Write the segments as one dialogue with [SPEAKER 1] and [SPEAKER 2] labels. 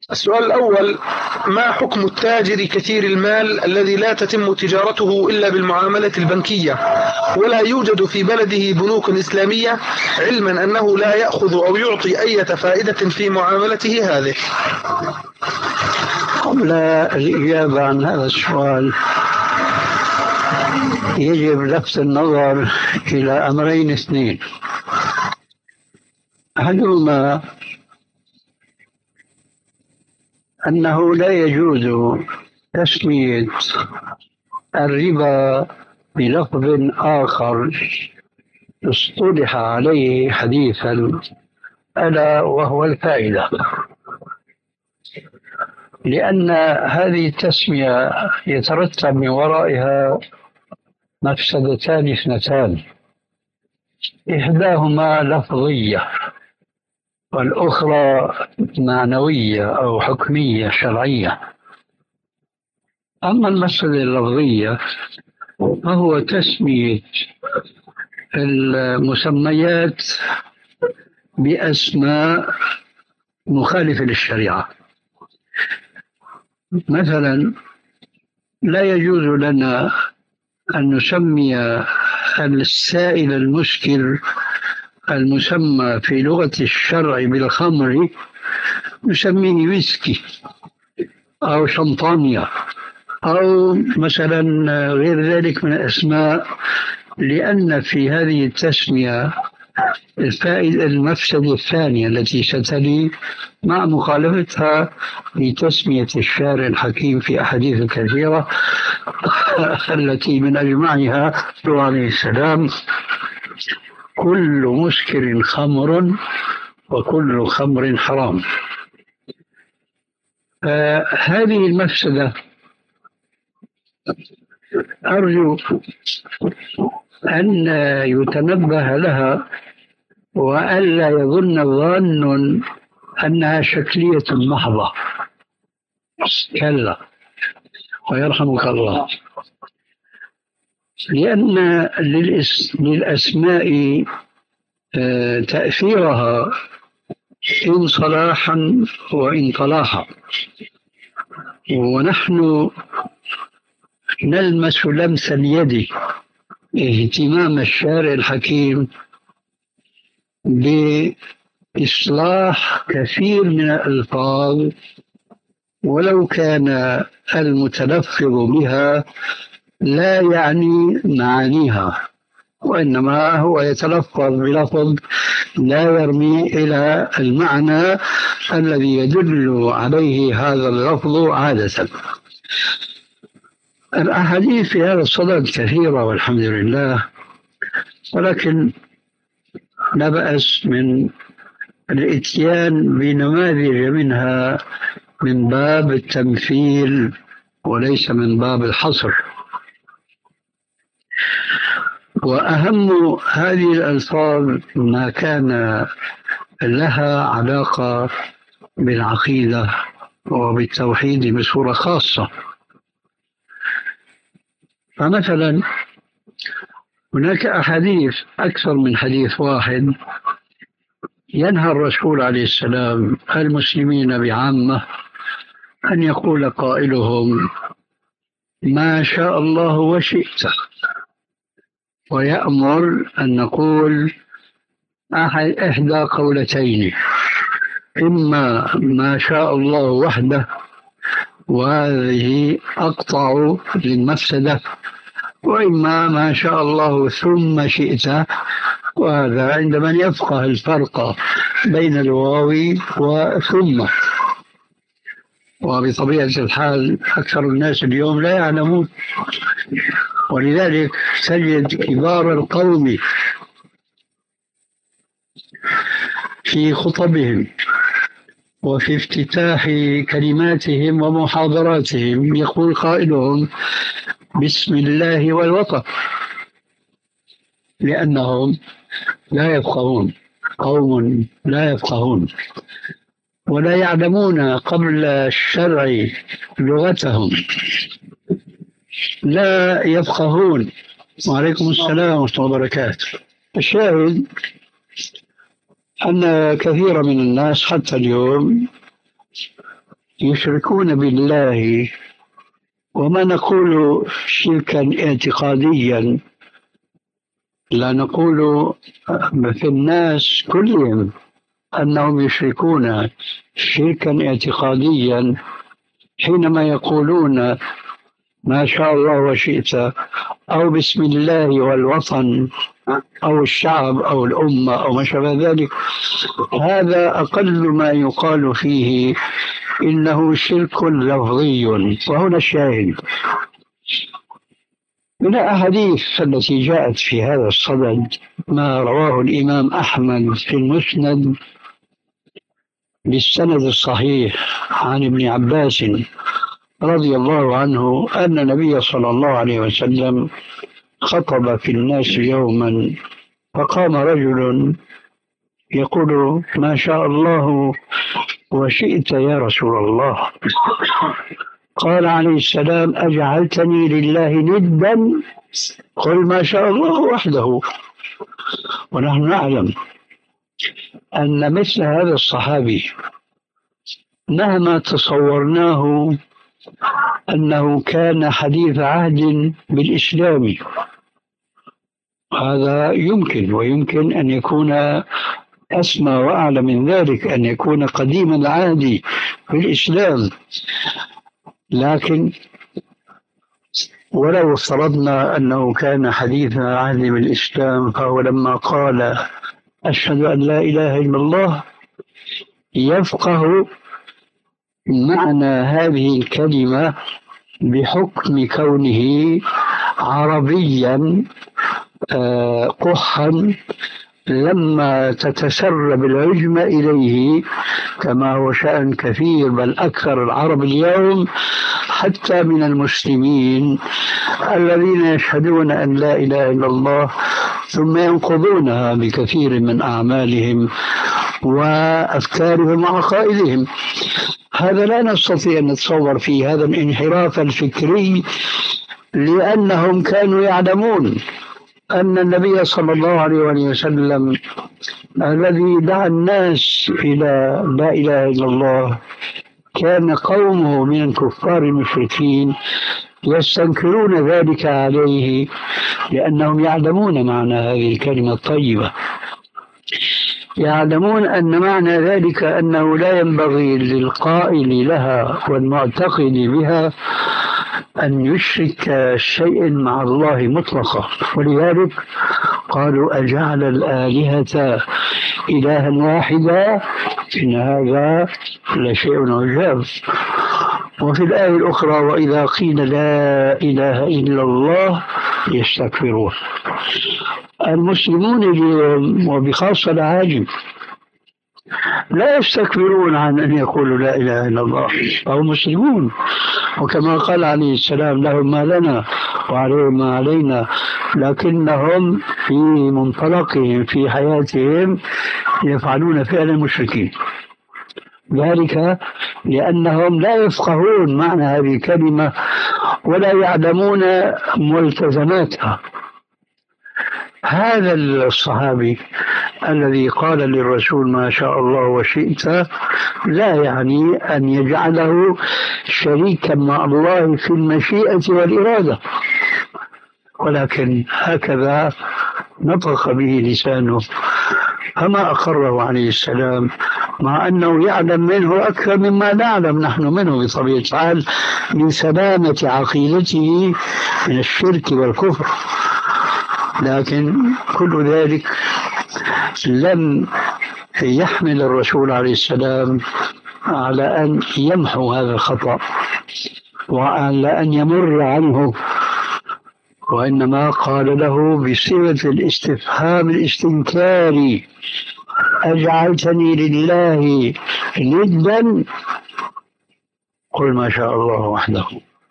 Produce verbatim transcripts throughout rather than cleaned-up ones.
[SPEAKER 1] السؤال الأول: ما حكم التاجر كثير المال الذي لا تتم تجارته إلا بالمعاملة البنكية ولا يوجد في بلده بنوك إسلامية، علما أنه لا يأخذ أو يعطي أي فائدة في معاملته هذه؟
[SPEAKER 2] قبل الإجابة عن هذا السؤال يجب لفت النظر إلى أمرين اثنين. أحدهما أنه لا يجوز تسمية الربا بلفظ آخر اصطلح عليه حديثا، ألا وهو الفائدة، لأن هذه التسمية يترتب من ورائها مفسدتان اثنتان، إحداهما لفظية والأخرى معنوية أو حكمية شرعية. أما المسألة اللفظية فهو تسمية المسميات بأسماء مخالفة للشريعة. مثلا لا يجوز لنا أن نسمي السائل المسكر المسمى في لغة الشرع بالخمر نسميه ويسكي أو شمبانيا أو مثلا غير ذلك من الأسماء، لأن في هذه التسمية الفائدة المفسدة الثانية التي ستلي مع مخالفتها لتسمية الشارع الحكيم في أحاديث كثيرة التي من أجمعها قوله عليه السلام: كل مسكر خمر وكل خمر حرام. هذه المفسدة أرجو أن يتنبه لها وألا يظن الظان أنها شكلية محضة، كلا ويرحمك الله، لأن للأسماء تأثيرها إن صلاحا وإن طلاحا، ونحن نلمس لمس اليد اهتمام الشارع الحكيم بإصلاح كثير من الألفاظ ولو كان المتلفظ بها لا يعني معانيها، وإنما هو يتلفظ بلفظ لا يرمي إلى المعنى الذي يدل عليه هذا اللفظ عادة. الأحاديث في هذا الصدد كثيرة والحمد لله، ولكن لا بأس من الإتيان بنماذج منها من باب التمثيل وليس من باب الحصر. وأهم هذه الألفاظ ما كان لها علاقة بالعقيدة وبالتوحيد بصورة خاصة. فمثلا هناك أحاديث أكثر من حديث واحد ينهى الرسول عليه السلام المسلمين بعامة أن يقول قائلهم ما شاء الله وشئت، ويأمر أن نقول إحدى قولتين: إما ما شاء الله وحده وهذه أقطع للمفسدة، وإما ما شاء الله ثم شئت، وهذا عند من يفقه الفرق بين الواو وثم. وبطبيعة الحال أكثر الناس اليوم لا يعلمون، ولذلك تجد كبار القوم في خطبهم وفي افتتاح كلماتهم ومحاضراتهم يقول قائلهم بسم الله والوطن، لأنهم لا يفقهون، قوم لا يفقهون ولا يعلمون قبل الشرع لغتهم، لا يفقهون. وعليكم السلام ورحمة الله وبركاته. الشاهد أن كثير من الناس حتى اليوم يشركون بالله، وما نقول شركا اعتقاديا، لا نقول في الناس كلهم أنهم يشركون شركا اعتقاديا حينما يقولون ما شاء الله وشئت، أو بسم الله والوطن أو الشعب أو الأمة أو ما شابه ذلك. هذا أقل ما يقال فيه إنه شرك لفظي. وهنا الشاهد من الأحاديث التي جاءت في هذا الصدد ما رواه الإمام أحمد في المسند بالسند الصحيح عن ابن عباس رضي الله عنه أن النبي صلى الله عليه وسلم خطب في الناس يوما، فقام رجل يقول ما شاء الله وشئت يا رسول الله. قال عليه السلام أجعلتني لله ندا؟ قل ما شاء الله وحده. ونحن نعلم أن مثل هذا الصحابي مهما تصورناه أنه كان حديث عهد بالإسلام، هذا يمكن، ويمكن أن يكون أسمى وأعلى من ذلك، أن يكون قديم العهد بالإسلام. لكن ولو افترضنا أنه كان حديث عهد بالإسلام، فهو لما قال أشهد أن لا إله إلا الله يفقه معنى هذه الكلمة بحكم كونه عربيا قحا لما تتسرب العجمة إليه، كما هو شأن كثير بل أكثر العرب اليوم حتى من المسلمين الذين يشهدون أن لا إله إلا الله ثم ينقضونها بكثير من أعمالهم وأفكارهم وعقائدهم. هذا لا نستطيع أن نتصور فيه هذا الانحراف الفكري، لأنهم كانوا يعلمون أن النبي صلى الله عليه وسلم الذي دعا الناس إلى لا إله إلا الله كان قومه من الكفار المشركين يستنكرون ذلك عليه، لأنهم يعلمون معنى هذه الكلمة الطيبة، يعلمون أن معنى ذلك أنه لا ينبغي للقائل لها والمعتقد بها أن يشرك شيء مع الله مطلقا. ولذلك قالوا أجعل الآلهة إلها واحدا إن هذا لشيء عجاب. وفي الآية الأخرى وإذا قيل لا إله إلا الله يستكبرون. المسلمون اليوم وبخاصة العاجم لا يستكبرون عن أن يقولوا لا إله إلا الله، أو مسلمون، وكما قال عليه السلام لهم ما لنا وعليهم ما علينا، لكنهم في منطلقهم في حياتهم يفعلون فعل المشركين. ذلك لأنهم لا يفقهون معنى هذه الكلمة ولا يعلمون ملتزماتها. هذا الصحابي الذي قال للرسول ما شاء الله وشئت لا يعني أن يجعله شريكا مع الله في المشيئة والإرادة، ولكن هكذا نطق به لسانه، فما أقره عليه السلام، مع أنه يعلم منه أكثر مما نعلم نحن منه بطبيعة الحال من سلامة عقيدته من الشرك والكفر. لكن كل ذلك لم يحمل الرسول عليه السلام على أن يمحو هذا الخطأ وعلى أن يمر عنه، وإنما قال له بصيغة الاستفهام الاستنكاري أجعلتني لله ندا؟ قل ما شاء الله وحده.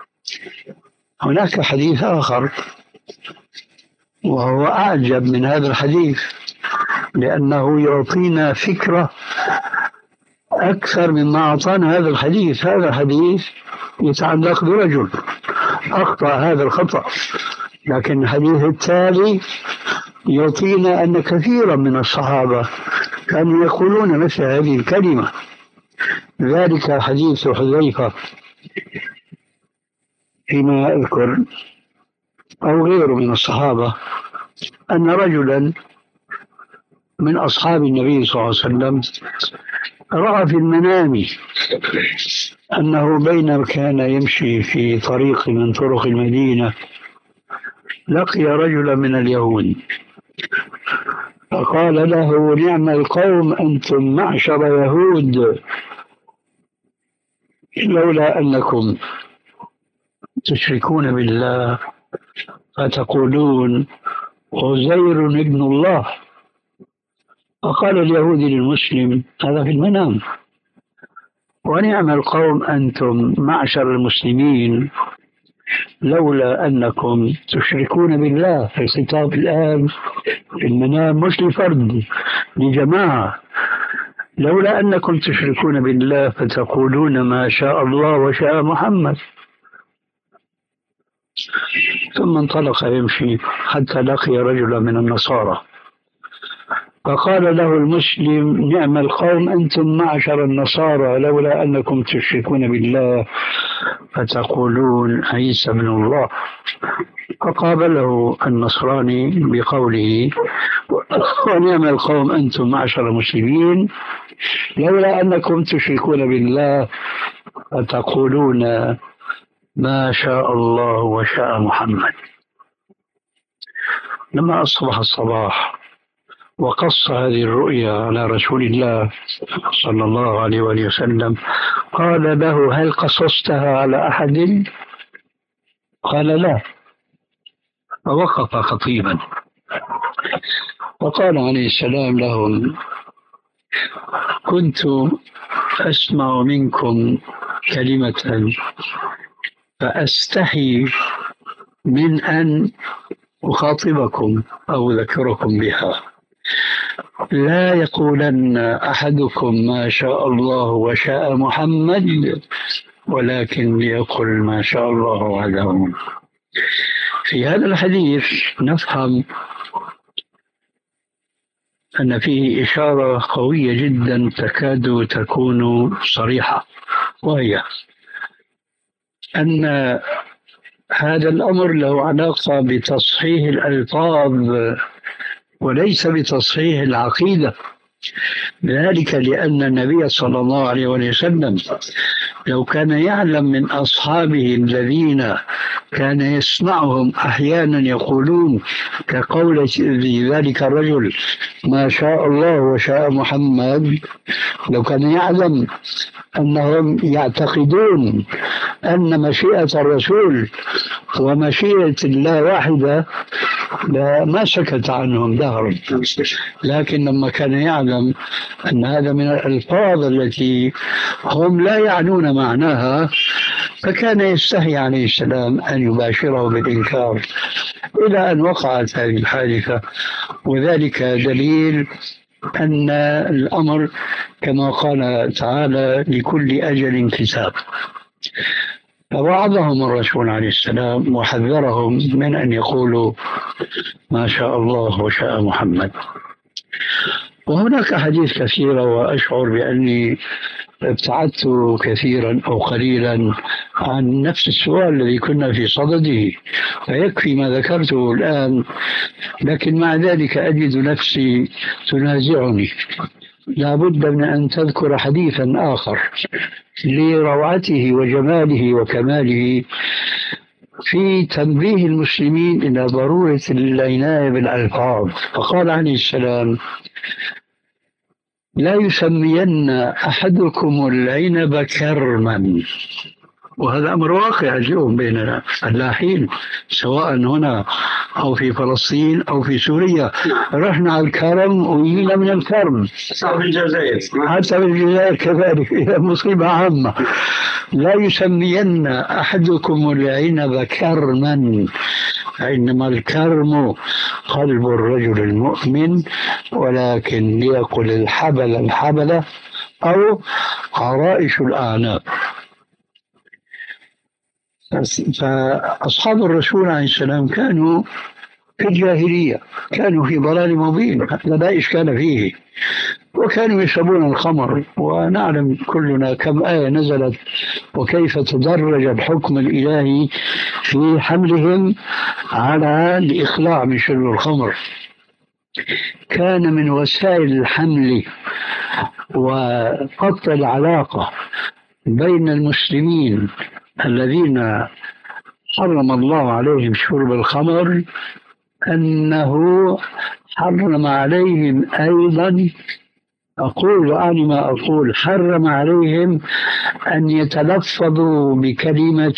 [SPEAKER 2] هناك حديث آخر وهو أعجب من هذا الحديث، لأنه يعطينا فكرة أكثر مما أعطانا هذا الحديث. هذا الحديث يتعلق برجل أخطأ هذا الخطأ، لكن الحديث التالي يعطينا أن كثيرا من الصحابة كانوا يقولون مثل هذه الكلمة. ذلك حديث حذيفة فيما أذكر أو غيره من الصحابة أن رجلا من أصحاب النبي صلى الله عليه وسلم رأى في المنام أنه بينما كان يمشي في طريق من طرق المدينة لقي رجلا من اليهود فقال له: نعم القوم أنتم معشر يهود، لولا أنكم تشركون بالله فتقولون عزير ابن الله. فقال اليهودي للمسلم هذا في المنام: ونعم القوم أنتم معشر المسلمين لولا أنكم تشركون بالله. في الخطاب الآن في المنام مش لفرد، لجماعة. لولا أنكم تشركون بالله فتقولون ما شاء الله وشاء محمد. ثم انطلق يمشي حتى لقي رجلا من النصارى فقال له المسلم: نعم القوم أنتم معشر النصارى لولا أنكم تشركون بالله فتقولون عيسى ابن الله. فقابله النصراني بقوله: ونعم القوم أنتم معشر المسلمين لولا أنكم تشركون بالله فتقولون ما شاء الله وشاء محمد. لما أصبح الصباح وقص هذه الرؤيا على رسول الله صلى الله عليه وسلم قال له: هل قصصتها على أحد؟ قال: لا. فوقف خطيبا وقال عليه السلام لهم: كنت أسمع منكم كلمة فأستحي من أن أخاطبكم أو أذكركم بها. لا يقولن أحدكم ما شاء الله وشاء محمد، ولكن ليقل ما شاء الله وحده. في هذا الحديث نفهم أن فيه إشارة قوية جدا تكاد تكون صريحة، وهي أن هذا الأمر له علاقة بتصحيح الألفاظ وليس بتصحيح العقيدة. ذلك لأن النبي صلى الله عليه وسلم لو كان يعلم من أصحابه الذين كان يسمعهم أحيانا يقولون كقول ذلك الرجل ما شاء الله وشاء محمد، لو كان يعلم أنهم يعتقدون أن مشيئة الرسول ومشيئة الله واحدة ما سكت عنهم دهرا. لكن لما كان يعلم أن هذا من الألفاظ التي هم لا يعنون معناها فكان يستحي عليه السلام أن يباشره بالإنكار، إلى أن وقعت هذه الحادثة. وذلك دليل أن الأمر كما قال تعالى لكل أجل كتاب. فوعظهم الرسول عليه السلام وحذرهم من أن يقولوا ما شاء الله وشاء محمد. وهناك حديث كثيرة، وأشعر بأني ابتعدت كثيرا أو قليلا عن نفس السؤال الذي كنا في صدده، فيكفي ما ذكرته الآن. لكن مع ذلك أجد نفسي تنازعني، لا بد من أن تذكر حديثا آخر لروعته وجماله وكماله في تنبيه المسلمين إلى ضرورة العناية بالألفاظ. فقال عليه السلام: لا يسمين أحدكم العنب كرما. وهذا أمر واقع اليوم بين الفلاحين سواء هنا أو في فلسطين أو في سوريا. رحنا على الكرم ويجينا من الكرم، حتى في الجزائر حتى في الجزائر كذلك، إلى مصيبة عامة. لا يسمين أحدكم العنب كرما، إنما الكرم قلب الرجل المؤمن، ولكن ليقل الحبل الحبلة أو عرائش الأعناق. فأصحاب الرسول عليه السلام كانوا في الجاهلية، كانوا في ضلال مبين، هذا لا إشكال فيه. وكانوا يشربون الخمر، ونعلم كلنا كم آية نزلت وكيف تدرج الحكم الإلهي في حملهم على الإخلاع من شرب الخمر. كان من وسائل الحمل وقطع العلاقة بين المسلمين الذين حرم الله عليهم شرب الخمر أنه حرم عليهم أيضا، أقول وأعني ما أقول، حرم عليهم أن يتلفظوا بكلمة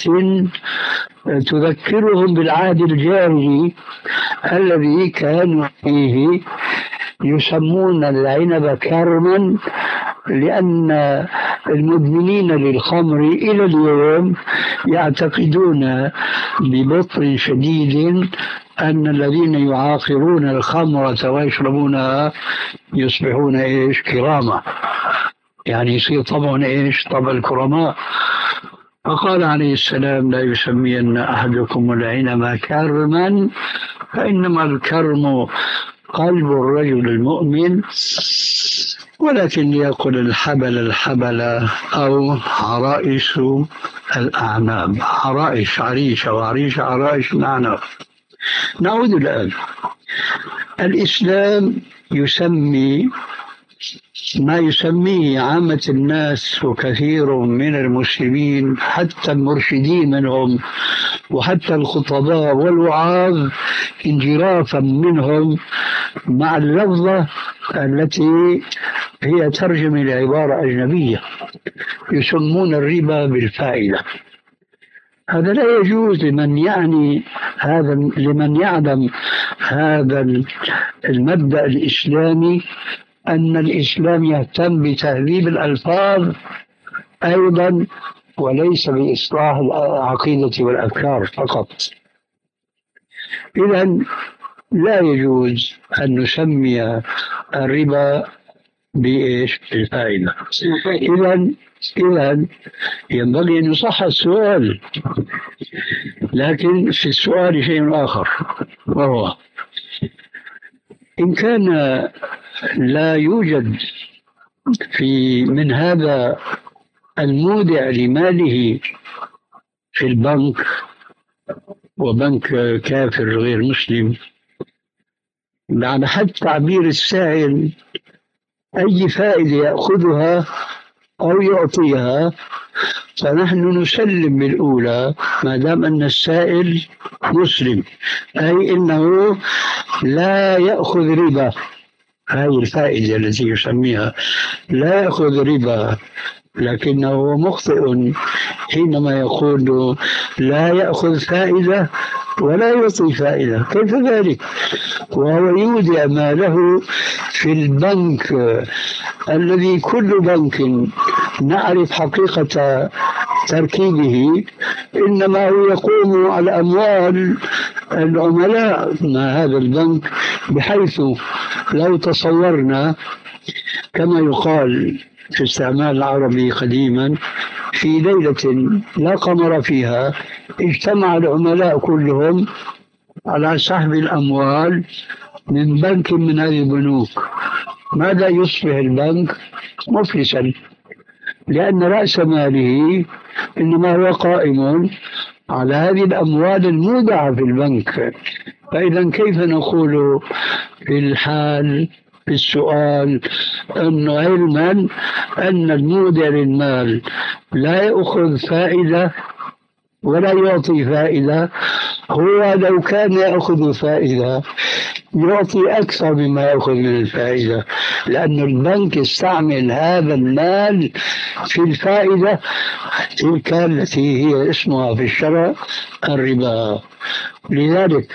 [SPEAKER 2] تذكرهم بالعهد الجاهلي الذي كانوا فيه يسمون العنب كرما، لأن المدمنين للخمر إلى اليوم يعتقدون ببطء شديد أن الذين يعاقرون الخمرة ويشربونها يصبحون إيش؟ كرامة، يعني يصير طبعا إيش؟ طبع الكرماء. فقال عليه السلام: لا يسمين أحدكم العنب كرما، فإنما الكرم قلب الرجل المؤمن، ولكن ليأكل الحبل الحبل أو عرائش الأعناب. عرائش عريشة، وعريش عرائش الأعناب. نعود الآن. الإسلام يسمي ما يسميه عامة الناس وكثير من المسلمين حتى المرشدين منهم وحتى الخطباء والوعاظ انجرافا منهم مع اللفظة التي هي ترجمة لعبارة أجنبية، يسمون الربا بالفائدة. هذا لا يجوز لمن يعني هذا، لمن يعلم هذا المبدأ الإسلامي، أن الإسلام يهتم بتهذيب الألفاظ أيضا وليس بإصلاح العقيدة والأفكار فقط. إذن لا يجوز أن نسمي الربا بإيش؟ بالفائدة. إذن إذن ينبغي أن يصح السؤال، لكن في السؤال شيء آخر، وهو إن كان لا يوجد في من هذا المودع لماله في البنك، وبنك كافر غير مسلم، على حد تعبير السائل أي فائدة يأخذها أو يعطيها، فنحن نسلم بالأولى ما دام أن السائل مسلم، أي إنه لا يأخذ ربا. هذه الفائدة التي يسميها لا يأخذ ربا، لكنه مخطئ حينما يقول لا يأخذ فائدة ولا يعطي فائدة. كيف ذلك وهو يودع ماله في البنك الذي كل بنك نعرف حقيقة تركيبه إنما هو يقوم على أموال العملاء مع هذا البنك، بحيث لو تصورنا كما يقال في استعمال العربي قديما في ليلة لا قمر فيها اجتمع العملاء كلهم على سحب الأموال من بنك من هذه البنوك، ماذا يصبح البنك؟ مفلسا، لأن رأس ماله إنما هو قائم على هذه الأموال المودعة في البنك. فإذا كيف نقول في الحال في السؤال أن علما أن المودع للمال لا يأخذ فائدة ولا يعطي فائدة، هو لو كان يأخذ فائدة يعطي أكثر مما يأخذ من الفائدة، لأن البنك يستعمل هذا المال في الفائدة تلك التي هي اسمها في الشرع الربا. لذلك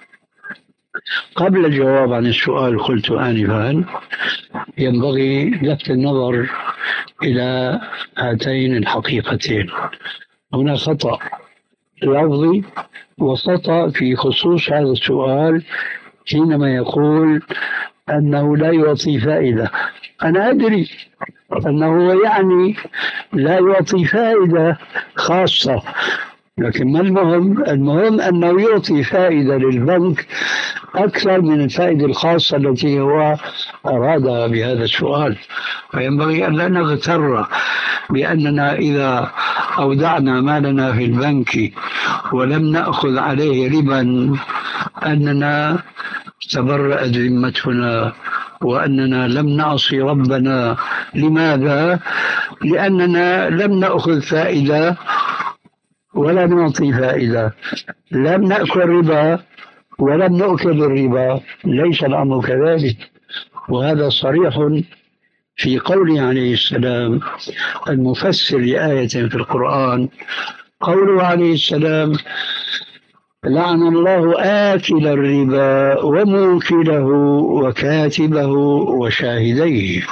[SPEAKER 2] قبل الجواب عن السؤال قلت آنفا ينبغي لفت النظر إلى هاتين الحقيقتين. هنا خطأ لفظي وخطأ في خصوص هذا السؤال حينما يقول أنه لا يعطي فائدة. أنا أدري أنه يعني لا يعطي فائدة خاصة، لكن ما المهم؟ المهم أنه يعطي فائدة للبنك أكثر من الفائدة الخاصة التي هو أرادها بهذا السؤال. فينبغي أن لا نغتر بأننا إذا أودعنا مالنا في البنك ولم نأخذ عليه ربا أننا تبرأت ذمتنا وأننا لم نعصي ربنا. لماذا؟ لأننا لم نأخذ فائدة ولا نعطي فائدة، لم نأكل ربا ولم نؤكل الربا، ليس الأمر كذلك. وهذا صريح في قوله عليه السلام المفسر لآية في القرآن، قوله عليه السلام: لعن الله آكل الربا وموكله وكاتبه وشاهديه.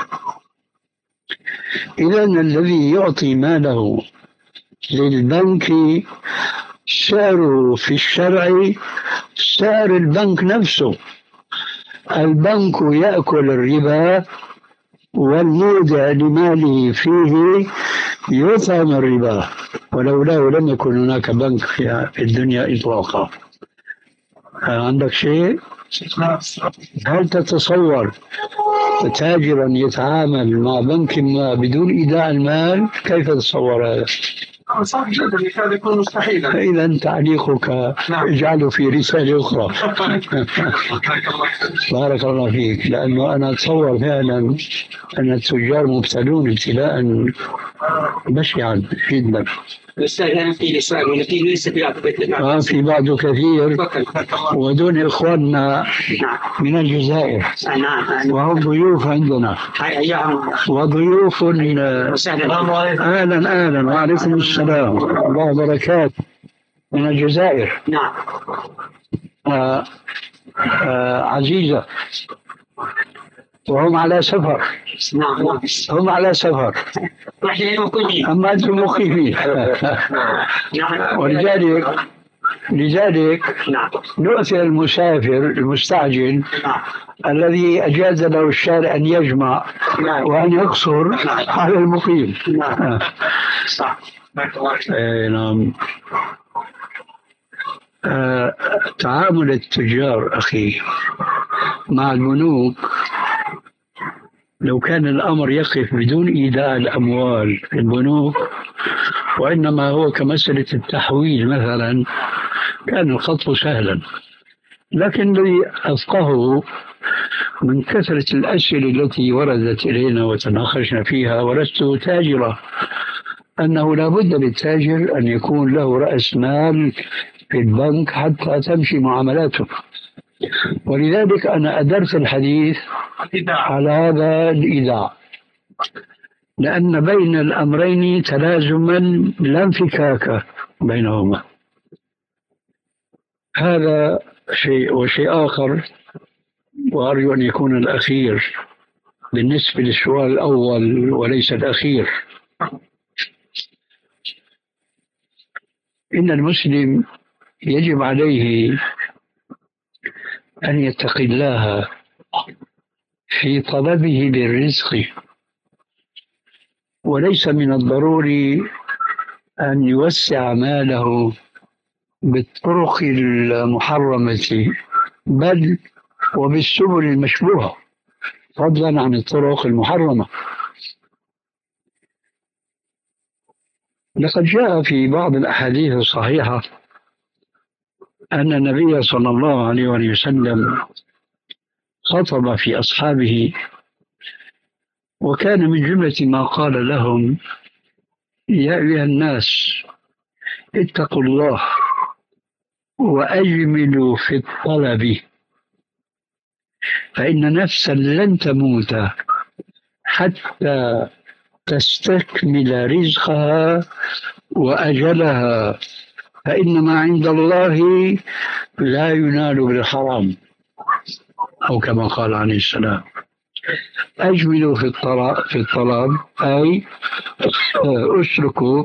[SPEAKER 2] إذن الذي يعطي ماله للبنك سعره في الشرع سعر البنك نفسه. البنك يأكل الربا والمودع لماله فيه يطعم الربا، ولولاه لم يكن هناك بنك في الدنيا إطلاقا. عندك شيء؟ هل تتصور تاجرا يتعامل مع بنك ما بدون إيداع المال؟ كيف تتصور هذا؟
[SPEAKER 1] صعب جدا، يكاد يكون مستحيلا.
[SPEAKER 2] إذا تعليقك اجعله في رسالة أخرى. بارك الله فيك، لأنه أنا أتصور فعلا أن التجار مبتلون ابتلاء بشعا جدا.
[SPEAKER 3] الأستاذ في لسان ونتيجة لسه في بعض
[SPEAKER 2] آه في بعضه كثير، ودون إخواننا من الجزائر وهم ضيوف عندنا وضيوف. أهلا أهلا وعليكم السلام الله وبركاته من الجزائر.
[SPEAKER 3] نعم.
[SPEAKER 2] آه آه عزيزة، وهم على سفر.
[SPEAKER 3] نعم
[SPEAKER 2] هم على سفر، أما أنتم مخيفين. ولذلك لذلك نؤثر المسافر المستعجل الذي أجاز له الشارع أن يجمع وأن يقصر على المقيم. نعم. آه، تعامل التجار أخي مع البنوك لو كان الأمر يقف بدون إيداع الأموال في البنوك وإنما هو كمسألة التحويل مثلا كان الخطب سهلا. لكن الذي أفقهه من كثرة الأسئلة التي وردت إلينا وتناقشنا فيها، ولست تاجرا، أنه لا بد للتاجر أن يكون له رأس مال في البنك حتى تمشي معاملاته. ولذلك أنا أدرت الحديث على هذا الإيداع، لأن بين الأمرين تلازما لا انفكاك بينهما. هذا شيء. وشيء آخر وأرجو أن يكون الأخير بالنسبة للسؤال الأول وليس الأخير، إن المسلم يجب عليه أن يتقي الله في طلبه للرزق، وليس من الضروري أن يوسع ماله بالطرق المحرمة بل وبالسبل المشبوهة فضلا عن الطرق المحرمة. لقد جاء في بعض الأحاديث الصحيحة أن النبي صلى الله عليه وسلم خطب في أصحابه وكان من جملة ما قال لهم: يا أيها الناس اتقوا الله وأجملوا في الطلب فإن نفسا لن تموت حتى تستكمل رزقها وأجلها، فإن ما عند الله لا ينال بالحرام، أو كما قال عليه السلام. أجملوا في الطلب, في الطلب أي أسلكوا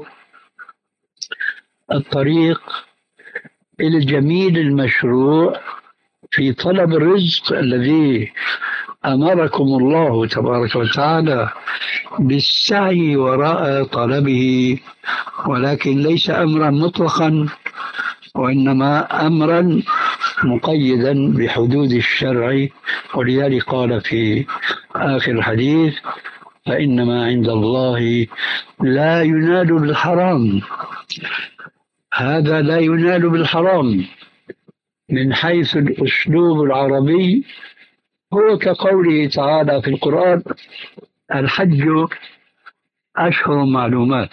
[SPEAKER 2] الطريق إلى الجميل المشروع في طلب الرزق الذي أمركم الله تبارك وتعالى بالسعي وراء طلبه، ولكن ليس أمرا مطلقا وإنما أمرا مقيدا بحدود الشرع، ولذلك قال في آخر الحديث: فإنما عند الله لا ينال بالحرام. هذا لا ينال بالحرام من حيث الأسلوب العربي هو كقوله تعالى في القرآن: الحج أشهر معلومات،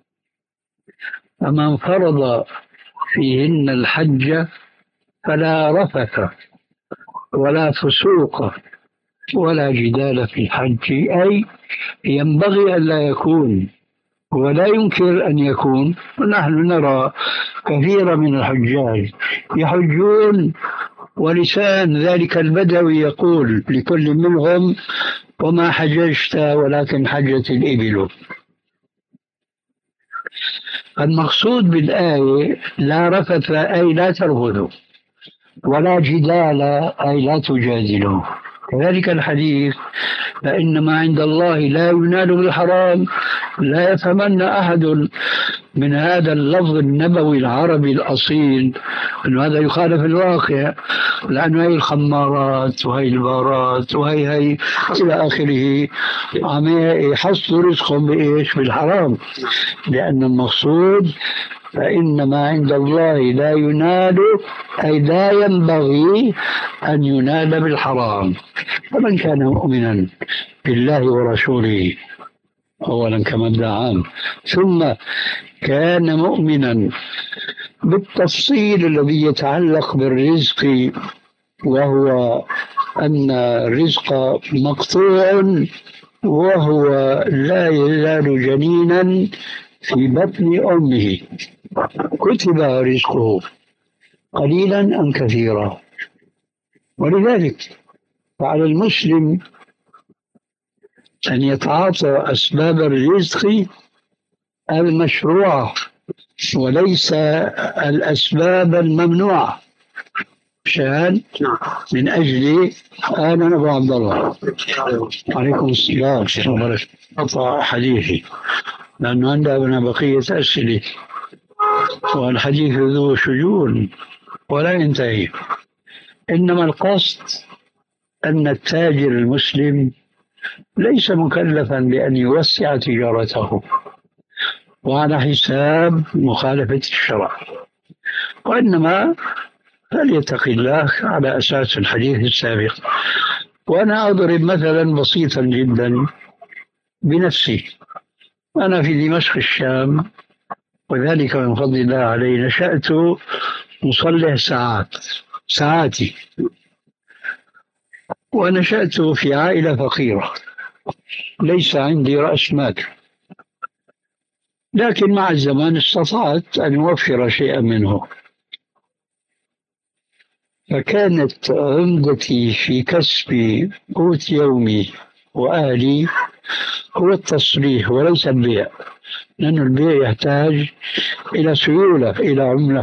[SPEAKER 2] فمن فرض فيهن الحج فلا رفث ولا فسوق ولا جدال في الحج، أي ينبغي أن لا يكون ولا يمكن أن يكون. ونحن نرى كثيرا من الحجاج يحجون ولسان ذلك البدوي يقول لكل منهم: وما حججت ولكن حجت الإبل. المقصود بالآية لا رفث أي لا ترفثوا، ولا جدال أي لا تجادلوا. كذلك الحديث: فإنما عند الله لا ينال بالحرام، لا يفهمن أحد من هذا اللفظ النبوي العربي الأصيل أن هذا يخالف الواقع، لأن هاي الخمارات وهي البارات وهي هي إلى آخره عم يحصلوا رزقهم بإيش؟ بالحرام. لأن المقصود فإنما عند الله لا ينال أي لا ينبغي أن ينال بالحرام. فمن كان مؤمنا بالله ورسوله أولا كمبدأ عام، ثم كان مؤمنا بالتفصيل الذي يتعلق بالرزق، وهو أن الرزق مقطوع وهو لا يزال جنينا في بطن أمه، كتب رزقه قليلا أم كثيرا. ولذلك فعلى المسلم أن يتعاطى أسباب الرزق المشروعة وليس الأسباب الممنوعة، شان من أجل أنا أبو عبد الله عليكم السلام قطع حديثي لأنه عندنا بقية أسئلة والحديث ذو شجون ولا ينتهي. إنما القصد أن التاجر المسلم ليس مكلفا بأن يوسع تجارته وعلى حساب مخالفة الشرع، وإنما فليتقي الله على أساس الحديث السابق. وأنا أضرب مثلا بسيطا جدا بنفسي. أنا في دمشق الشام، وذلك من فضل الله علي، نشأت مصلح ساعات ساعاتي، ونشأت في عائلة فقيرة ليس عندي رأس مال، لكن مع الزمان استطعت أن أوفر شيئا منه. فكانت عمدتي في كسب قوت يومي وأهلي هو التصليح وليس البيع، لأن البيع يحتاج إلى سيولة، إلى عملة.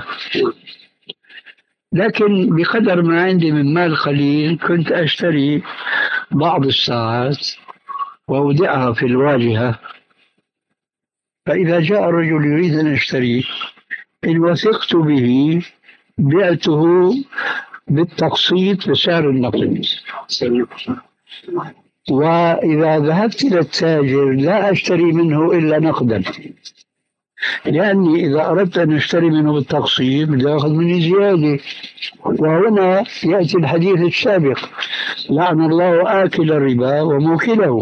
[SPEAKER 2] لكن بقدر ما عندي من مال قليل كنت أشتري بعض الساعات وأودعها في الواجهة، فإذا جاء الرجل يريد أن يشتريه إن وثقت به بعته بالتقسيط بسعر النقد. وإذا ذهبت إلى التاجر لا أشتري منه إلا نقدا، لأني إذا أردت أن أشتري منه بالتقسيط بدي أخذ مني زيادة. وهنا يأتي الحديث السابق: لعن الله آكل الربا وموكله.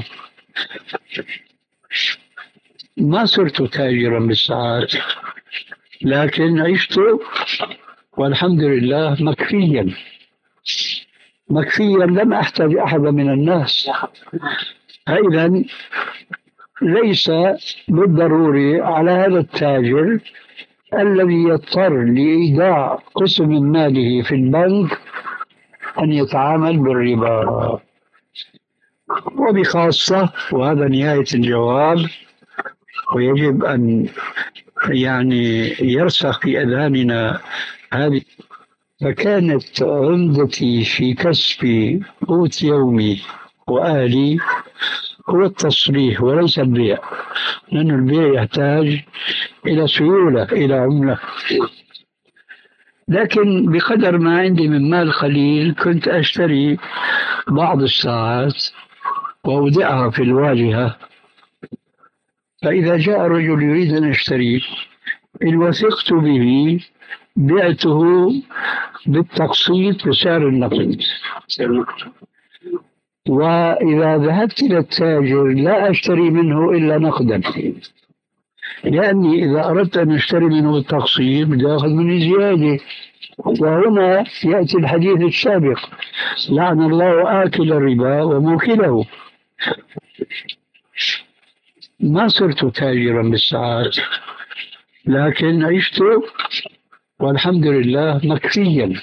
[SPEAKER 2] ما صرت تاجرا بالساعات، لكن عشت والحمد لله مكفيا مكفيا لم أحتاج أحدا من الناس. فإذا ليس بالضروري على هذا التاجر الذي يضطر لإيداع قسم من ماله في البنك أن يتعامل بالربا. وبخاصة، وهذا نهاية الجواب ويجب أن يعني يرسخ في أذهاننا هذه، فكانت عمدتي في كسب قوت يومي وأهلي هو التصليح وليس البيع، لأن البيع يحتاج إلى سيولة، إلى عملة. لكن بقدر ما عندي من مال قليل كنت أشتري بعض الساعات وأودعها في الواجهة، فإذا جاء رجل يريد أن يشتريه إن وثقت به بعته بالتقسيط بسعر النقد. وإذا ذهبت إلى التاجر لا أشتري منه إلا نقدا، لأني إذا أردت أن أشتري منه بالتقسيط بدي أخذ مني زيادة. وهنا يأتي الحديث السابق: لعن الله آكل الربا وموكله. ما صرت تاجرا بالساعات، لكن عشت والحمد لله مكفيا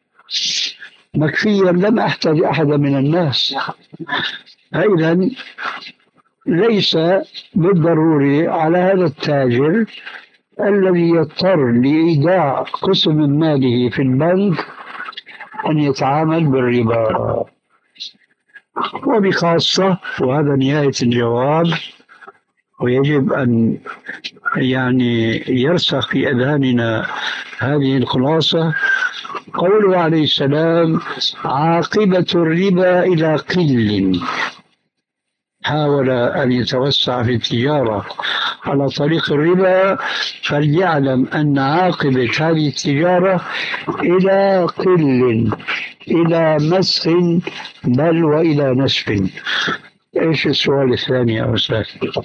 [SPEAKER 2] مكفيا لم أحتاج أحدا من الناس. إذن ليس بالضروري على هذا التاجر الذي يضطر لإيداع قسم من ماله في البنك أن يتعامل بالربا. وبخاصة، وهذا نهاية الجواب ويجب أن يعني يرسخ في أذهاننا هذه الخلاصة، قوله عليه السلام: عاقبة الربا إلى قل. حاول أن يتوسع في التجارة على طريق الربا، فليعلم أن عاقبة هذه التجارة إلى قل، إلى مسخ بل وإلى نسف. إيش السؤال الثاني يا أستاذ؟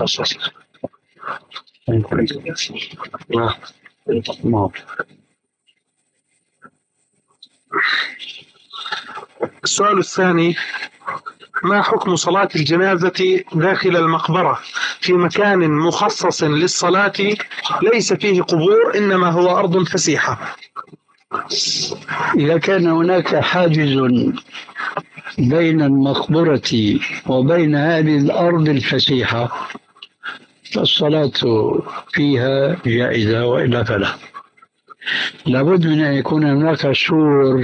[SPEAKER 1] السؤال الثاني: ما حكم صلاة الجنازة داخل المقبرة في مكان مخصص للصلاة ليس فيه قبور إنما هو أرض فسيحة؟
[SPEAKER 2] إذا كان هناك حاجز بين المقبرة وبين هذه الأرض الفسيحة فالصلاة فيها جائزة، وإلا فلا. لابد من أن يكون هناك سور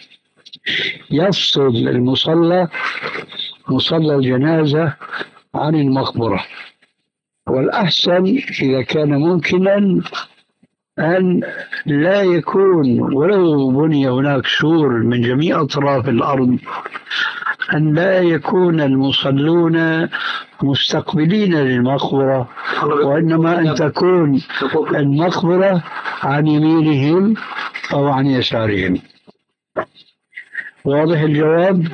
[SPEAKER 2] يفصل المصلى مصلى الجنازة عن المقبرة، والأحسن إذا كان ممكنا أن لا يكون، ولو بني هناك سور من جميع أطراف الأرض، أن لا يكون المصلون مستقبلين للمقبرة، وإنما أن تكون المقبرة عن يمينهم أو عن يسارهم. واضح الجواب؟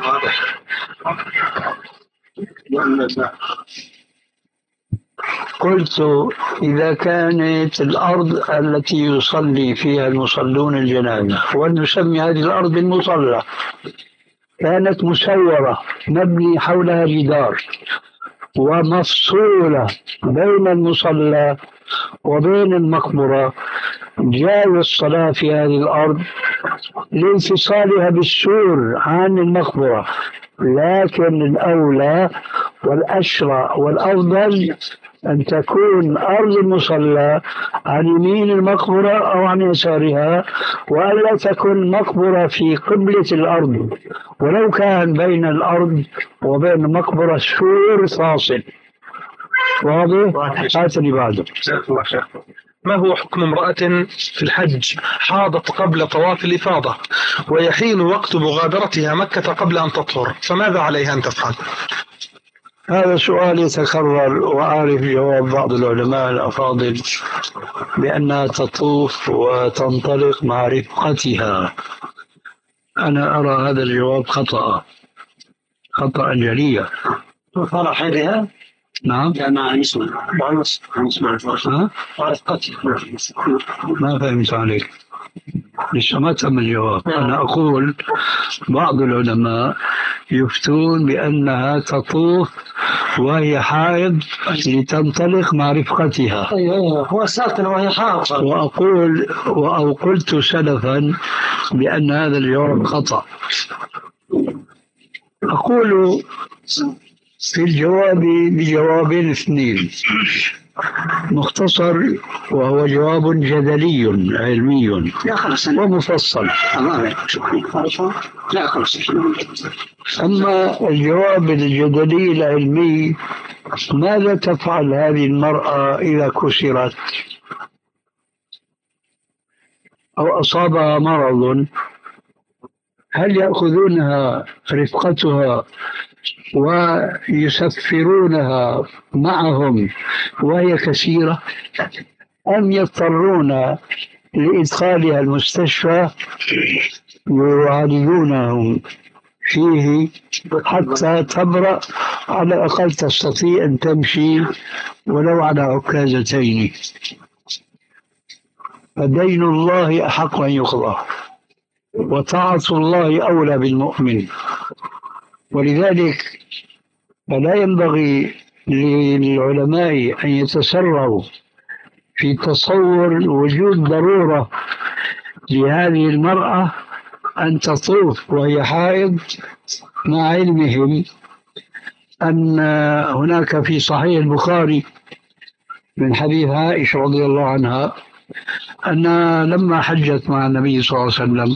[SPEAKER 2] قلت: إذا كانت الأرض التي يصلي فيها المصلون الجنازة، ونسمي هذه الأرض بالمصلى، كانت مسورة مبني حولها جدار ومفصولة بين المصلى وبين المقبرة، جاز الصلاة في هذه الأرض لانفصالها بالسور عن المقبرة، لكن الأولى والأشرع والأفضل أن تكون أرض المصلى عن يمين المقبرة أو عن يسارها، وألا تكون مقبرة في قبلة الأرض، ولو كان بين الأرض وبين المقبرة سور فاصل. واضح؟ آتني بعده.
[SPEAKER 1] ما هو حكم امرأة في الحج حاضت قبل طواف الإفاضة ويحين وقت مغادرتها مكة قبل أن تطهر، فماذا عليها أن تفعل؟
[SPEAKER 2] هذا سؤال يتكرر، وأعرف جواب بعض العلماء الأفاضل بأنها تطوف وتنطلق مع رفقتها. أنا أرى هذا الجواب خطأ خطأ جليا.
[SPEAKER 3] فرح بها؟
[SPEAKER 2] نعم.
[SPEAKER 3] لا، ما نسمع ما نسمع
[SPEAKER 2] ها؟
[SPEAKER 3] رفقتها.
[SPEAKER 2] ما فهمت عليك، لسه ما تم الجواب. أنا أقول بعض العلماء يفتون بأنها تطوف وهي حائض لتنطلق مع رفقتها.
[SPEAKER 3] أيوة، هو سألتنا وهي حائض.
[SPEAKER 2] وأقول أو قلت سلفا بأن هذا الجواب خطأ. أقول في الجواب بجوابين اثنين: مختصر وهو جواب جدلي علمي ومفصل، أما الجواب الجدلي العلمي: ماذا تفعل هذه المرأة إذا كسرت؟ أو أصابها مرض هل يأخذونها رفقتها ويسفرونها معهم وهي كثيرة، أم يضطرون لإدخالها المستشفى يعالجونهم فيه حتى تبرأ، على الأقل تستطيع أن تمشي ولو على عكازتين؟ فدين الله أحق أن يقضى، وطاعة الله أولى بالمؤمن. ولذلك فلا ينبغي للعلماء أن يتسرعوا في تصور وجود ضرورة لهذه المرأة أن تطوف وهي حائض، مع علمهم أن هناك في صحيح البخاري من حديث عائشة رضي الله عنها أن لما حجت مع النبي صلى الله عليه وسلم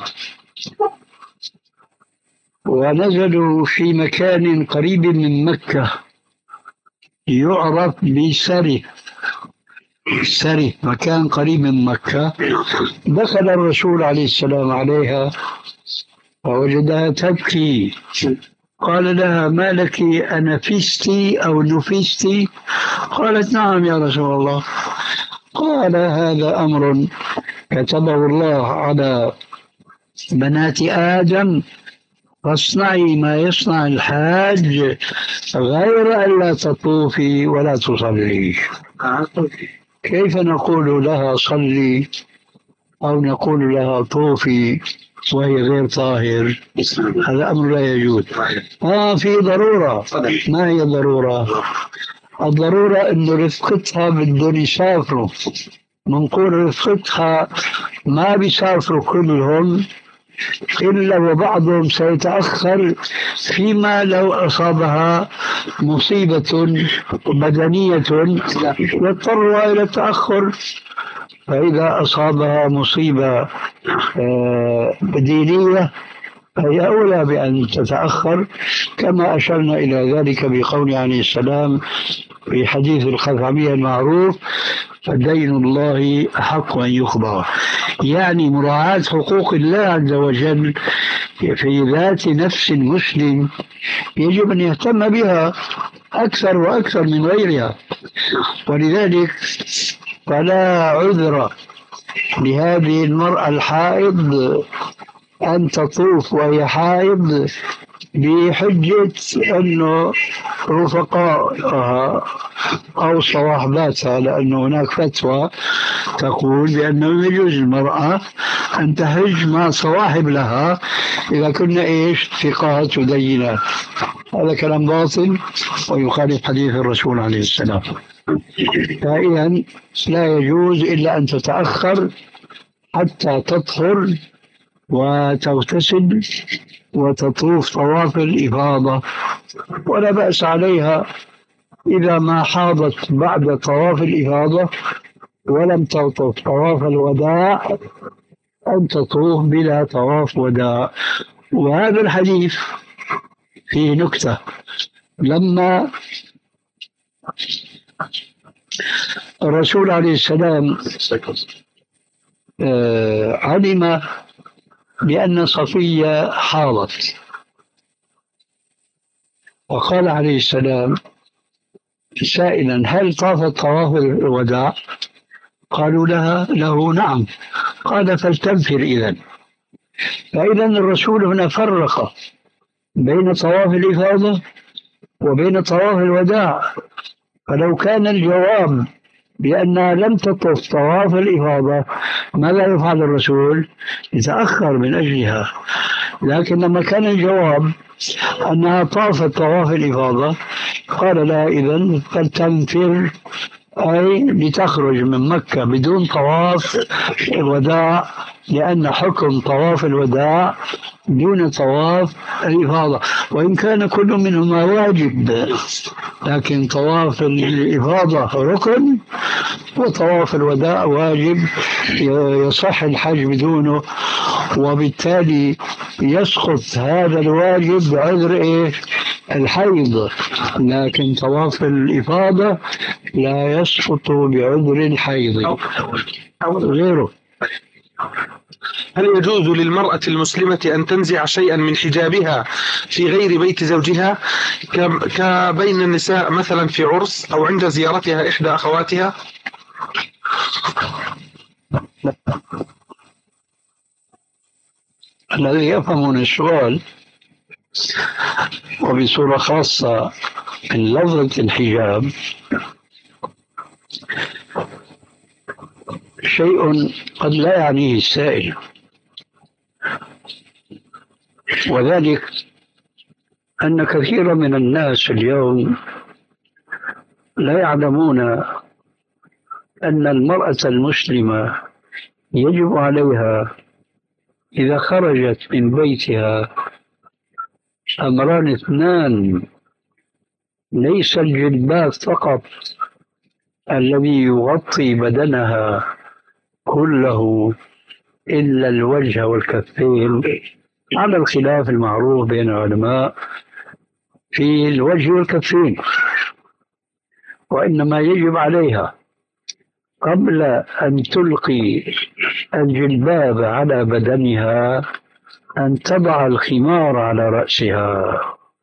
[SPEAKER 2] ونزلوا في مكان قريب من مكة يعرف بسري، سري مكان قريب من مكة، دخل الرسول عليه السلام عليها فوجدها تبكي، قال لها: ما لك، أنفستي أو نفستي؟ قالت: نعم يا رسول الله. قال: هذا أمر كتبه الله على بنات آدم، فاصنعي ما يصنع الحاج غير أن لا تطوفي ولا تصلي. كيف نقول لها صلي أو نقول لها طوفي وهي غير طاهر؟ هذا أمر لا يجوز. آه في ضرورة. ما هي الضرورة؟ الضرورة أن رفقتها بدهم يسافروا، منقول رفقتها ما بيسافروا كلهم إلا وبعضهم سيتأخر، فيما لو أصابها مصيبة بدنية يضطر إلى التأخر. فإذا أصابها مصيبة دينية فهي أولى بأن تتأخر، كما أشرنا إلى ذلك بقول عليه السلام في حديث الخثعمية المعروف: فدين الله أحق أن يقضى. يعني مراعاة حقوق الله عز وجل في ذات نفس المسلم يجب أن يهتم بها أكثر وأكثر من غيرها. ولذلك فلا عذر لهذه المرأة الحائض أن تطوف وهي حائض بحجة أنه رفقائها أو صواحباتها، لأن هناك فتوى تقول بأنه يجوز المرأة أن تحج مع صواحب لها إذا كنا إيش ثقات ودينات. هذا كلام باطل ويخالف حديث الرسول عليه السلام. فإذا لا يجوز إلا أن تتأخر حتى تطهر وتغتسل وتطوف طواف الإفاضة، ولا بأس عليها إذا ما حاضت بعد طواف الإفاضة ولم تطوف طواف الوداع أن تطوف بلا طواف وداع. وهذا الحديث فيه نكتة: لما الرسول عليه السلام علم بأن صفية حاضت، وقال عليه السلام سائلا: هل طافت طواف الوداع؟ قالوا لها له: نعم. قال: فلتنفر إذن. فإذا الرسول هنا فرق بين طواف الإفاضة وبين طواف الوداع. فلو كان الجواب بأنها لم تطف طواف الإفاضة ماذا يفعل الرسول؟ يتأخر من أجلها. لكن لما كان الجواب أنها طافت طواف الإفاضة قال لها: إذن فلتنفر، أي لتخرج من مكة بدون طواف الوداع، لأن حكم طواف الوداع دون طواف الإفاضة، وإن كان كل منهما واجب، لكن طواف الإفاضة ركن وطواف الوداع واجب يصح الحج بدونه، وبالتالي يسقط هذا الواجب بعذر إيه؟ الحيض. لكن طواف الإفاضة لا يسقط بعذر الحيض غيره.
[SPEAKER 1] هل يجوز للمرأة المسلمة أن تنزع شيئا من حجابها في غير بيت زوجها كبين النساء مثلا في عرس أو عند زيارتها إحدى أخواتها؟
[SPEAKER 2] الذي يفهم من السؤال وبصورة خاصة من لفظة الحجاب شيء قد لا يعنيه السائل، وذلك أن كثيرا من الناس اليوم لا يعلمون أن المرأة المسلمة يجب عليها إذا خرجت من بيتها أمران اثنان، ليس الجلباب فقط الذي يغطي بدنها كله إلا الوجه والكفين، على الخلاف المعروف بين العلماء في الوجه والكفين، وإنما يجب عليها قبل أن تلقي الجلباب على بدنها أن تضع الخمار على رأسها،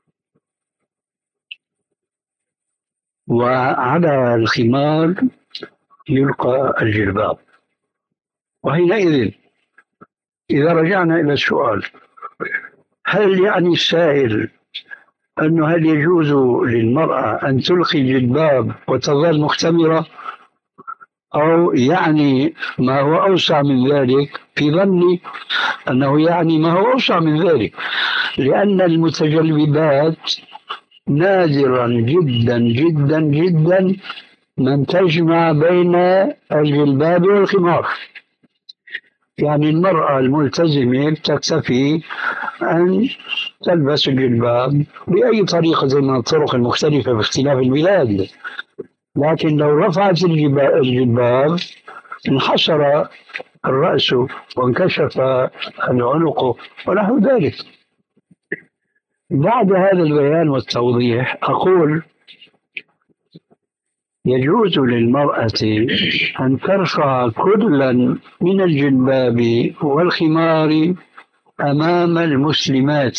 [SPEAKER 2] وعلى الخمار يلقى الجلباب. وحينئذ إذا رجعنا إلى السؤال، هل يعني السائل أنه هل يجوز للمرأة أن تلقي الجلباب وتظل مختمرة، أو يعني ما هو أوسع من ذلك؟ في ظني أنه يعني ما هو أوسع من ذلك، لأن المتجلبات نادرا جدا جدا جدا من تجمع بين الجلباب والخمار. يعني المرأة الملتزمة تكتفي أن تلبس الجلباب بأي طريقة من الطرق المختلفة باختلاف البلاد، لكن لو رفعت الجلباب انحسر الرأس وانكشف العنق ونحو ذلك. بعد هذا البيان والتوضيح أقول يجوز للمرأة أن ترفع كلا من الجلباب والخمار أمام المسلمات،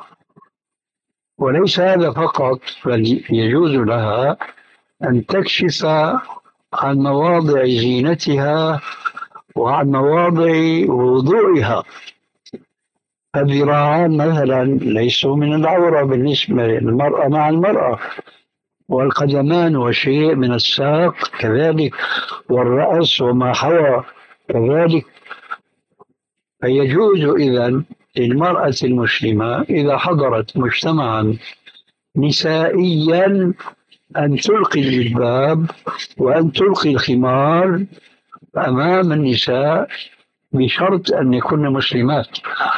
[SPEAKER 2] وليس هذا فقط، بل يجوز لها أن تكشف عن مواضع زينتها وعن مواضع وضوئها. الذراعان مثلا ليسوا من العورة بالنسبة للمرأة مع المرأة، والقدمان وشيء من الساق كذلك، والرأس وما حوى كذلك. فيجوز إذن للمرأة المسلمة إذا حضرت مجتمعا نسائيا أن تلقي الجلباب وأن تلقي الخمار أمام النساء بشرط أن يكن مسلمات.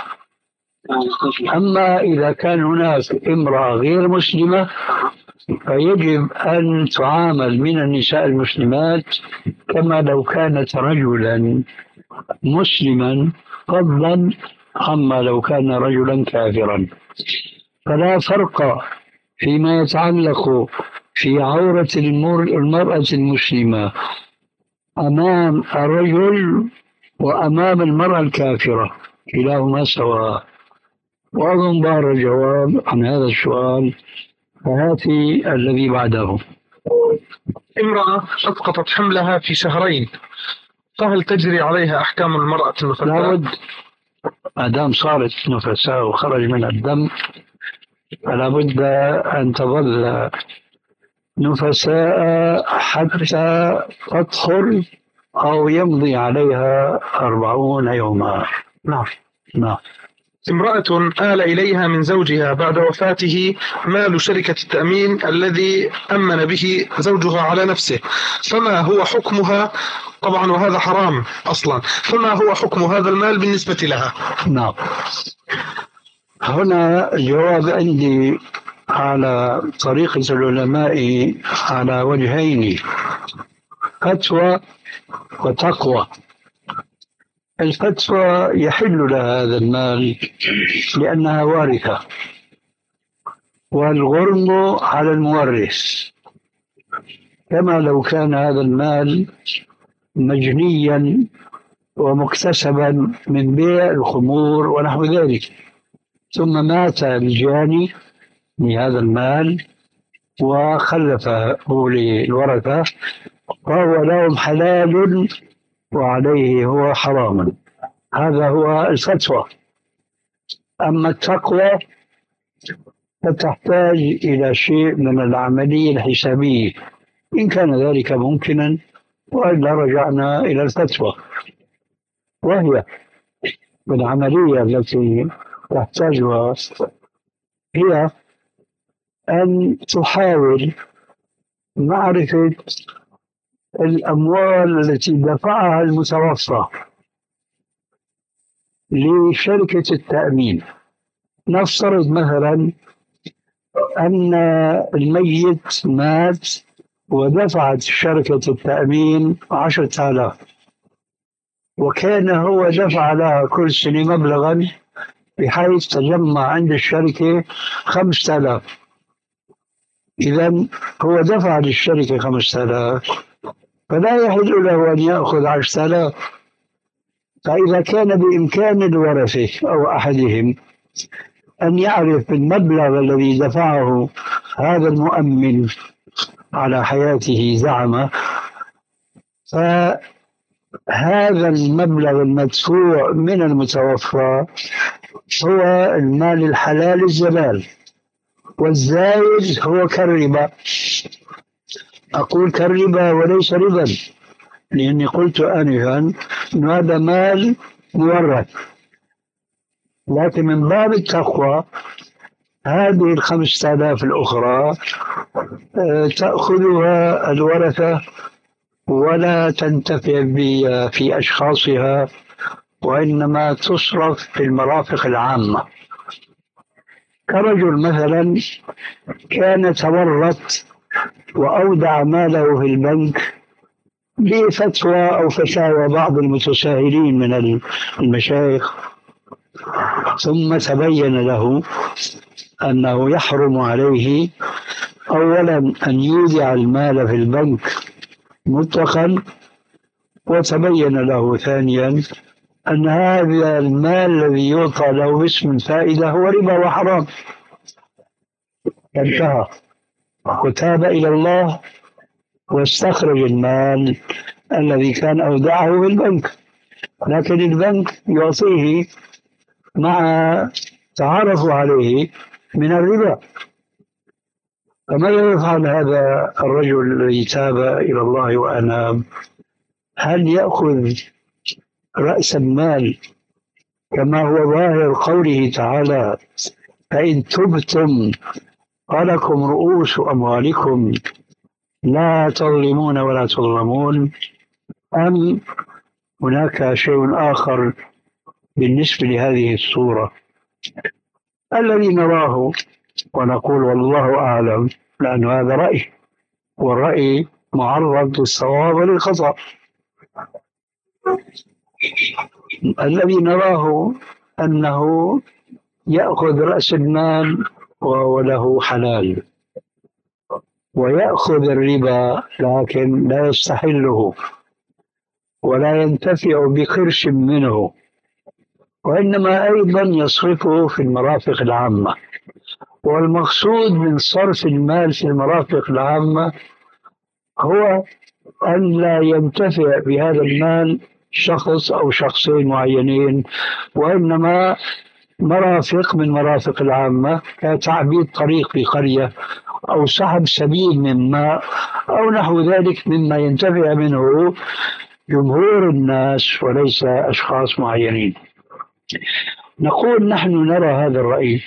[SPEAKER 2] أما إذا كان هناك امرأة غير مسلمة فيجب أن تعامل من النساء المسلمات كما لو كانت رجلا مسلما، فضلا عما لو كان رجلا كافرا. فلا فرق فيما يتعلق في عورة المرأة المسلمة أمام الرجل وأمام المرأة الكافرة، كلاهما سواء. وأظن ظهر الجواب عن هذا السؤال، فهاتي الذي بعده.
[SPEAKER 1] امرأة أسقطت حملها في شهرين، فهل تجري عليها أحكام المرأة النفساء؟
[SPEAKER 2] لابد، ما دام صارت نفساء وخرج من الدم فلا بد أن تظل نفساء حتى تطهر أو يمضي عليها أربعون يوما.
[SPEAKER 1] نعم
[SPEAKER 2] نعم.
[SPEAKER 1] امرأة آل إليها من زوجها بعد وفاته مال شركة التأمين الذي أمن به زوجها على نفسه، فما هو حكمها؟ طبعا وهذا حرام أصلا، فما هو حكم هذا المال بالنسبة لها؟
[SPEAKER 2] نعم. هنا الجواب عندي على طريقة العلماء على وجهين: فتوى وتقوى. الفتوى يحل لها هذا المال لأنها وارثة، والغرم على المورث، كما لو كان هذا المال مجنيا ومكتسبا من بيع الخمور ونحو ذلك، ثم مات الجاني لهذا المال وخلفه للورثة، فهو لهم حلال وعليه هو حرام. هذا هو الفتوى. أما التقوى فتحتاج إلى شيء من العملية الحسابية إن كان ذلك ممكنا، وإلا رجعنا إلى الفتوى، وهي العملية التي تحتاجها هي أن تحاول معرفة الأموال التي دفعها المتوفى لشركة التأمين. نفترض مثلا أن الميت مات ودفعت شركة التأمين عشرة آلاف، وكان هو دفع لها كل سنة مبلغا بحيث تجمع عند الشركة خمسة آلاف. إذا هو دفع للشركة خمسة آلاف، فلا يحل له أن يأخذ عشرة آلاف. فإذا كان بإمكان الورثة أو أحدهم أن يعرف المبلغ الذي دفعه هذا المؤمن على حياته زعمه، فهذا المبلغ المدفوع من المتوفى هو المال الحلال الزلال، والزائد هو كالربا. أقول كالربا وليس ربا، لأني قلت آنفا أن هذا مال مورث، لكن من باب التقوى هذه الخمسة آلاف الأخرى تأخذها الورثة ولا تنتفع في أشخاصها، وإنما تصرف في المرافق العامة. كرجل مثلا كان تورط وأودع ماله في البنك بفتوى أو فتاوى بعض المتساهلين من المشايخ، ثم تبين له أنه يحرم عليه أولا أن يودع المال في البنك مطلقا، وتبين له ثانيا أن هذا المال الذي يعطى له باسم الفائدة هو ربا وحرام. انتهى وتاب إلى الله واستخرج المال الذي كان أودعه في البنك، لكن البنك يعطيه مع تعرف عليه من الربا. فماذا يفعل هذا الرجل الذي تاب إلى الله وأناب؟ هل يأخذ رأس المال كما هو ظاهر قوله تعالى فإن تبتم فلكم رؤوس أموالكم لا تظلمون ولا تظلمون، أم هناك شيء آخر بالنسبة لهذه الصورة؟ الذي نراه ونقول والله أعلم، لأن هذا رأي، والرأي معرض للصواب وللخطأ. الذي نراه أنه يأخذ رأس المال وهو له حلال، ويأخذ الربا لكن لا يستحله ولا ينتفع بقرش منه، وإنما أيضا يصرفه في المرافق العامة. والمقصود من صرف المال في المرافق العامة هو أن لا ينتفع بهذا المال شخص أو شخصين معينين، وإنما مرافق من مرافق العامة كتعبيد طريق في قرية أو سحب سبيل من ماء أو نحو ذلك مما ينتفع منه جمهور الناس وليس أشخاص معينين. نقول نحن نرى هذا الرأي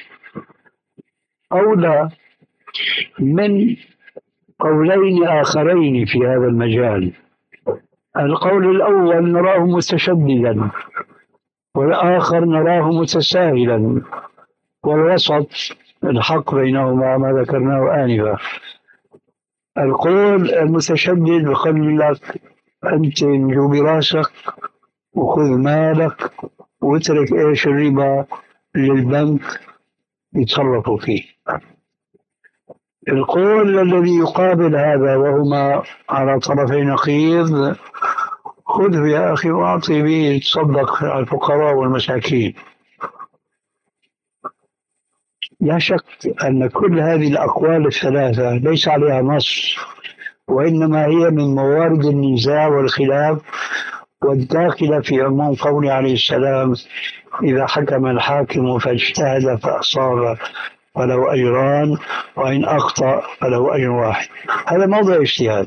[SPEAKER 2] أولى من قولين آخرين في هذا المجال. القول الأول نراه متشددا، والآخر نراه متساهلا، والوسط الحق بينهما ما ذكرناه آنفا. القول المتشدد بخلي لك أنت انجو براسك وخذ مالك واترك إيش الربا للبنك يتصرفوا فيه. القول الذي يقابل هذا وهما على طرفي نقيض خذه يا أخي وأعطي به تصدق على الفقراء والمساكين. لا شك أن كل هذه الأقوال الثلاثة ليس عليها نص، وإنما هي من موارد النزاع والخلاف والداخلة في عموم قوله عليه السلام: إذا حكم الحاكم فاجتهد فأصاب فله أجران، وإن أخطأ فله أجر واحد. هذا موضع اجتهاد.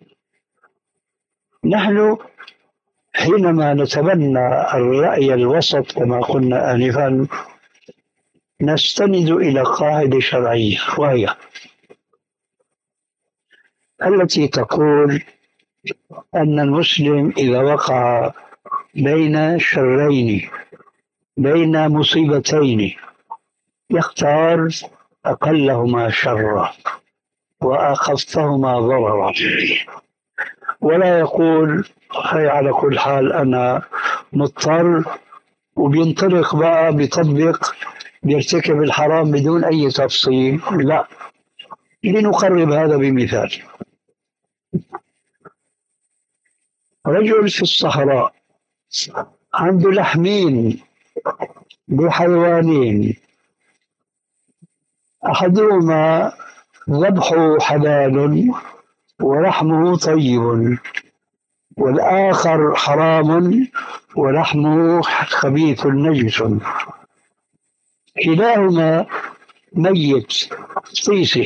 [SPEAKER 2] نحن حينما نتبنى الرأي الوسط كما قلنا آنفا نستند إلى قاعدة شرعية، وهي التي تقول أن المسلم إذا وقع بين شرين، بين مصيبتين، يختار أقلهما شرا وأخفهما ضررا، ولا يقول هي على كل حال أنا مضطر، وبينطلق بقى بيطبق بيرتكب الحرام بدون أي تفصيل. لا، لنقرب هذا بمثال. رجل في الصحراء عنده لحمين بحيوانين، أحدهما ذبحه حلال ولحمه طيب، والآخر حرام ولحمه خبيث نجس، كلاهما ميت طيسه،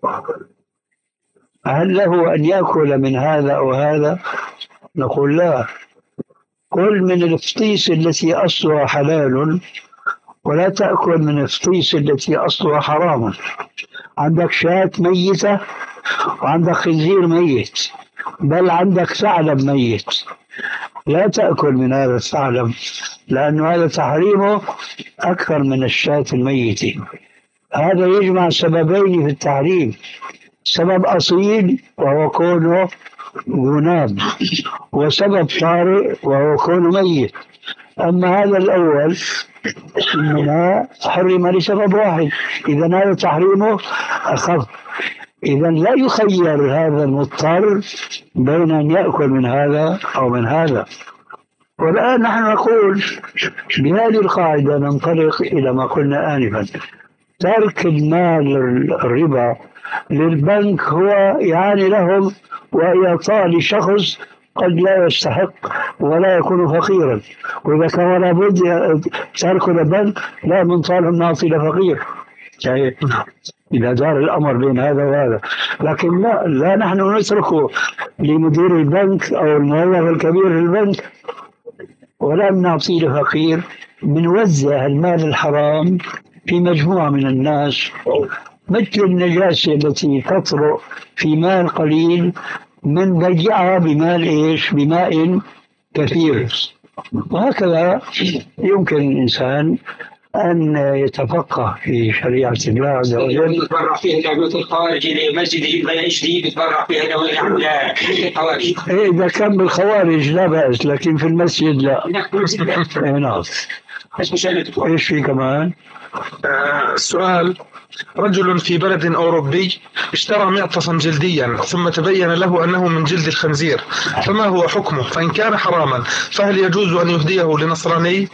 [SPEAKER 2] هل له أن يأكل من هذا أو هذا؟ نقول لا، كل من الفطيس التي أصلها حلال ولا تأكل من الفطيس التي أصلها حرام. عندك شاة ميتة وعندك خنزير ميت، بل عندك ثعلب ميت، لا تأكل من هذا الثعلب لأن هذا تحريمه أكثر من الشاة الميتة. هذا يجمع سببين في التحريم: سبب أصيل وهو كونه ذناب، وسبب طارئ وهو كونه ميت. أما هذا الأول منها حرم لسبب واحد، إذا هذا تحريمه أخف. إذا لا يخير هذا المضطر بين أن يأكل من هذا أو من هذا. والآن نحن نقول بهذه القاعدة ننطلق إلى ما قلنا آنفا: ترك المال الربا للبنك هو إعانة لهم وإعطاء لشخص قد لا يستحق ولا يكون فقيرا، وإذا كان لابد ترك البنك لا من طالب نعطي لفقير، يعني إذا دار الأمر بين هذا وهذا. لكن لا, لا نحن نتركه لمدير البنك أو الموظف الكبير في البنك ولا نعطي لفقير، بنوزع المال الحرام في مجموعة من الناس، مثل النجاسة التي تطرأ في مال قليل من بيعها بمال إيش؟ بماء كثير. وهكذا يمكن الإنسان أن يتفقه في شريعة الله عز وجل.
[SPEAKER 3] يتبرع فيها دولة الخوارج لمسجد بلاش دي يتبرع فيها دولة الخوارج.
[SPEAKER 2] إذا كان بالخوارج لا بأس، لكن في المسجد لا. نعم. إيش في كمان؟
[SPEAKER 1] آه السؤال: رجل في بلد أوروبي اشترى معطفا جلديا ثم تبين له أنه من جلد الخنزير، فما هو حكمه؟ فإن كان حراما فهل يجوز أن يهديه لنصراني؟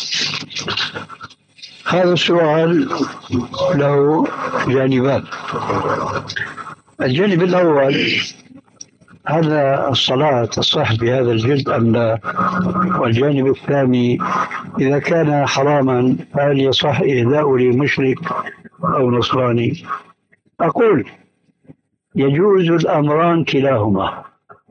[SPEAKER 2] هذا السؤال له جانبان. الجانب الأول: هذا الصلاة تصح بهذا الجلد أم لا؟ والجانب الثاني: إذا كان حراما فهل يصح إهداؤه لمشرك أو نصراني؟ أقول يجوز الأمران كلاهما.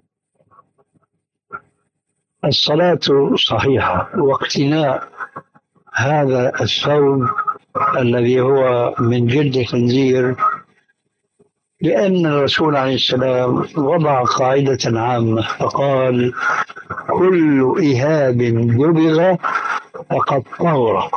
[SPEAKER 2] الصلاة صحيحة واقتناء هذا الثوب الذي هو من جلد الخنزير، لأن الرسول عليه السلام وضع قاعدة عامة فقال: كل إهاب دبغ فقد طهر،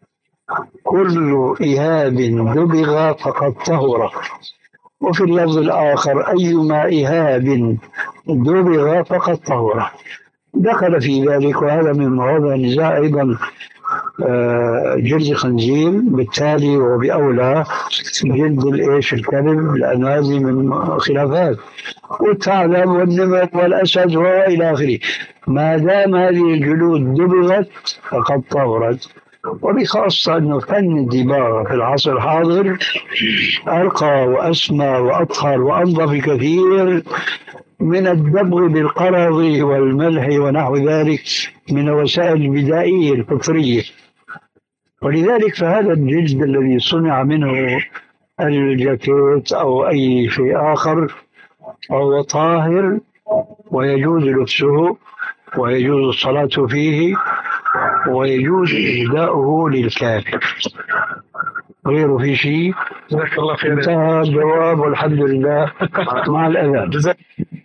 [SPEAKER 2] كل إهاب دبغ فقد طهر. وفي اللفظ الآخر: أيما إهاب دبغ فقد طهر. دخل في ذلك، وهذا من مواضع النزاع أيضا، جلد الخنزير، بالتالي وبأولى جلد الإيش الكلب، لأن هذه من خلافات. والثعلب والنمر والأسد وإلى آخره. ما دام هذه الجلود دبغت فقد طهرت. وبخاصة أن فن الدباغة في العصر الحاضر أرقى وأسمى وأطهر وأنظف كثير من الدبغ بالقرض والملح ونحو ذلك من الوسائل البدائية الفطرية. ولذلك فهذا الجلد الذي صنع منه الجاكيت أو أي شيء آخر فهو طاهر ويجوز لبسه ويجوز الصلاة فيه ويجوز إهداؤه للكافر. غيره في شيء؟
[SPEAKER 1] جزاك الله خير.
[SPEAKER 2] انتهى الجواب والحمد لله مع الأذان.